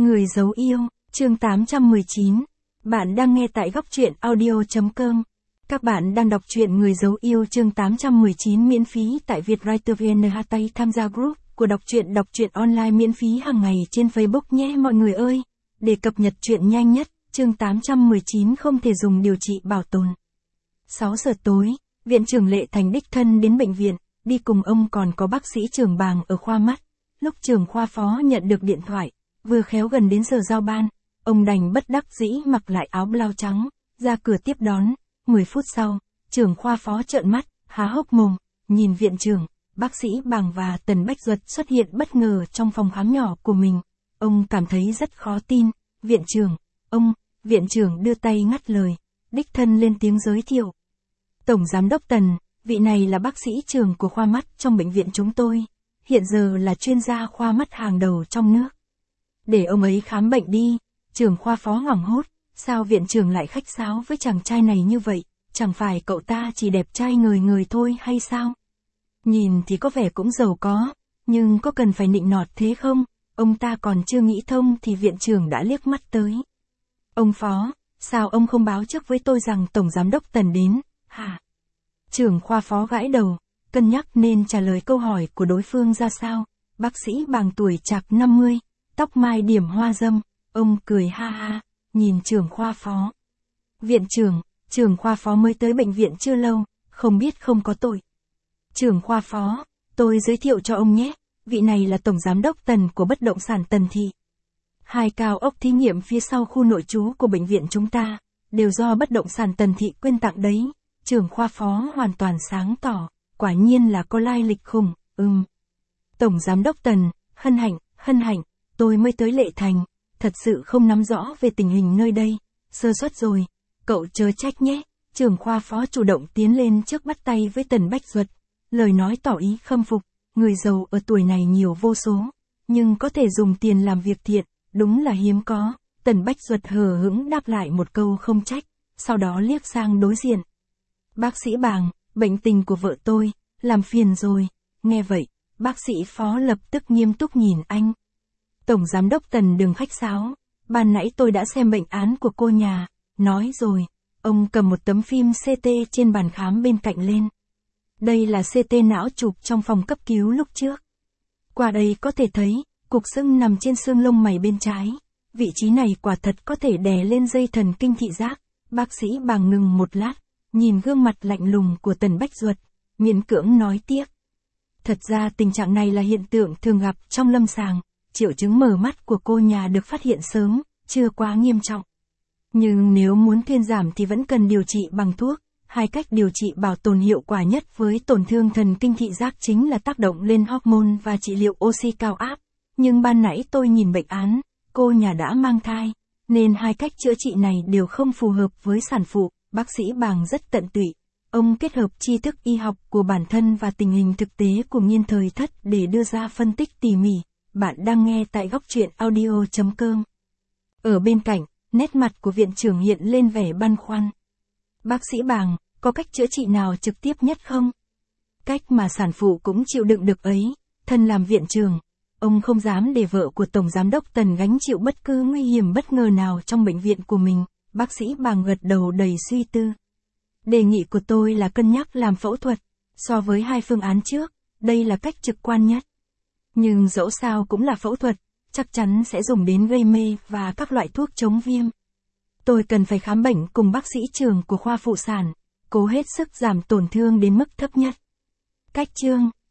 Người giấu yêu, chương 819. Bạn đang nghe tại góc truyện audio.com. Các bạn đang đọc truyện Người giấu yêu chương 819 miễn phí tại Vietwriter VN. Tham gia group của đọc truyện online miễn phí hàng ngày trên Facebook nhé mọi người ơi. Để cập nhật truyện nhanh nhất, chương 819 không thể dùng điều trị bảo tồn. 6 giờ tối, Viện trưởng Lệ Thành đích thân đến bệnh viện, đi cùng ông còn có bác sĩ Trường Bàng ở khoa mắt. Lúc trưởng khoa phó nhận được điện thoại, vừa khéo gần đến giờ giao ban, ông đành bất đắc dĩ mặc lại áo blau trắng, ra cửa tiếp đón. 10 phút sau, trưởng khoa phó trợn mắt, há hốc mồm, nhìn viện trưởng, bác sĩ Bàng và Tần Bách Duật xuất hiện bất ngờ trong phòng khám nhỏ của mình. Ông cảm thấy rất khó tin. Viện trưởng đưa tay ngắt lời, đích thân lên tiếng giới thiệu. Tổng giám đốc Tần, vị này là bác sĩ Trường của khoa mắt trong bệnh viện chúng tôi, hiện giờ là chuyên gia khoa mắt hàng đầu trong nước. Để ông ấy khám bệnh đi. Trưởng khoa phó hoảng hốt, sao viện trưởng lại khách sáo với chàng trai này như vậy, chẳng phải cậu ta chỉ đẹp trai ngời ngời thôi hay sao? Nhìn thì có vẻ cũng giàu có, nhưng có cần phải nịnh nọt thế không? Ông ta còn chưa nghĩ thông thì viện trưởng đã liếc mắt tới. Ông phó, sao ông không báo trước với tôi rằng tổng giám đốc Tần đến, hả? Trưởng khoa phó gãi đầu, cân nhắc nên trả lời câu hỏi của đối phương ra sao. Bác sĩ Bàng tuổi chạc 50, tóc mai điểm hoa dâm, ông cười ha ha, nhìn trưởng khoa phó. Viện trưởng khoa phó mới tới bệnh viện chưa lâu, không biết không có tội. Trưởng khoa phó, tôi giới thiệu cho ông nhé, vị này là tổng giám đốc Tần của bất động sản Tần Thị. 2 cao ốc thí nghiệm phía sau khu nội trú của bệnh viện chúng ta, đều do bất động sản Tần Thị quyên tặng đấy. Trưởng khoa phó hoàn toàn sáng tỏ, quả nhiên là có lai lịch khủng. Tổng giám đốc Tần, hân hạnh, tôi mới tới Lệ Thành, thật sự không nắm rõ về tình hình nơi đây, sơ suất rồi, cậu chớ trách nhé. Trưởng khoa phó chủ động tiến lên trước bắt tay với Tần Bách Duật, lời nói tỏ ý khâm phục, người giàu ở tuổi này nhiều vô số, nhưng có thể dùng tiền làm việc thiện, đúng là hiếm có. Tần Bách Duật hờ hững đáp lại một câu không trách, sau đó liếc sang đối diện. Bác sĩ Bàng, bệnh tình của vợ tôi, làm phiền rồi. Nghe vậy, bác sĩ phó lập tức nghiêm túc nhìn anh. Tổng giám đốc Tần đừng khách sáo, ban nãy tôi đã xem bệnh án của cô nhà, nói rồi. Ông cầm một tấm phim CT trên bàn khám bên cạnh lên. Đây là CT não chụp trong phòng cấp cứu lúc trước. Qua đây có thể thấy, cục sưng nằm trên xương lông mày bên trái. Vị trí này quả thật có thể đè lên dây thần kinh thị giác. Bác sĩ Bàng ngừng một lát, nhìn gương mặt lạnh lùng của Tần Bách Duật, miễn cưỡng nói tiếp. Thật ra tình trạng này là hiện tượng thường gặp trong lâm sàng, triệu chứng mờ mắt của cô nhà được phát hiện sớm, chưa quá nghiêm trọng. Nhưng nếu muốn thuyên giảm thì vẫn cần điều trị bằng thuốc. 2 cách điều trị bảo tồn hiệu quả nhất với tổn thương thần kinh thị giác chính là tác động lên hormone và trị liệu oxy cao áp. Nhưng ban nãy tôi nhìn bệnh án, cô nhà đã mang thai, nên 2 cách chữa trị này đều không phù hợp với sản phụ. Bác sĩ Bàng rất tận tụy. Ông kết hợp tri thức y học của bản thân và tình hình thực tế của nghiên thời thất để đưa ra phân tích tỉ mỉ. Bạn đang nghe tại góc truyện audio.com. Ở bên cạnh, nét mặt của viện trưởng hiện lên vẻ băn khoăn. Bác sĩ Bàng, có cách chữa trị nào trực tiếp nhất không? Cách mà sản phụ cũng chịu đựng được ấy. Thân làm viện trưởng, ông không dám để vợ của tổng giám đốc Tần gánh chịu bất cứ nguy hiểm bất ngờ nào trong bệnh viện của mình. Bác sĩ Bàng gật đầu đầy suy tư. Đề nghị của tôi là cân nhắc làm phẫu thuật. So với 2 phương án trước, đây là cách trực quan nhất. Nhưng dẫu sao cũng là phẫu thuật, chắc chắn sẽ dùng đến gây mê và các loại thuốc chống viêm. Tôi cần phải khám bệnh cùng bác sĩ Trường của khoa phụ sản, cố hết sức giảm tổn thương đến mức thấp nhất. Cách chương